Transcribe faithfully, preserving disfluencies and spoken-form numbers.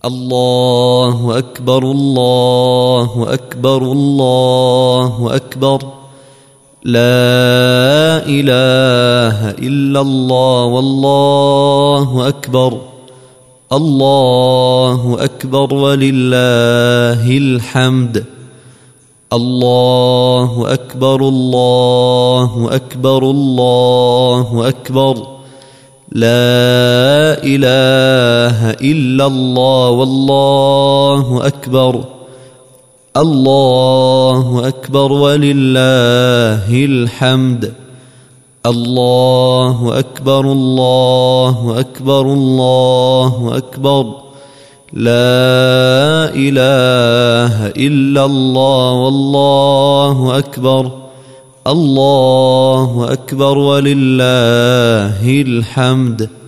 الله أكبر الله أكبر الله أكبر لا إله إلا الله والله أكبر الله أكبر ولله الحمد الله أكبر الله أكبر الله أكبر لا إله إلا الله والله أكبر الله أكبر ولله الحمد الله أكبر الله أكبر الله أكبر لا إله إلا الله والله أكبر الله أكبر ولله الحمد.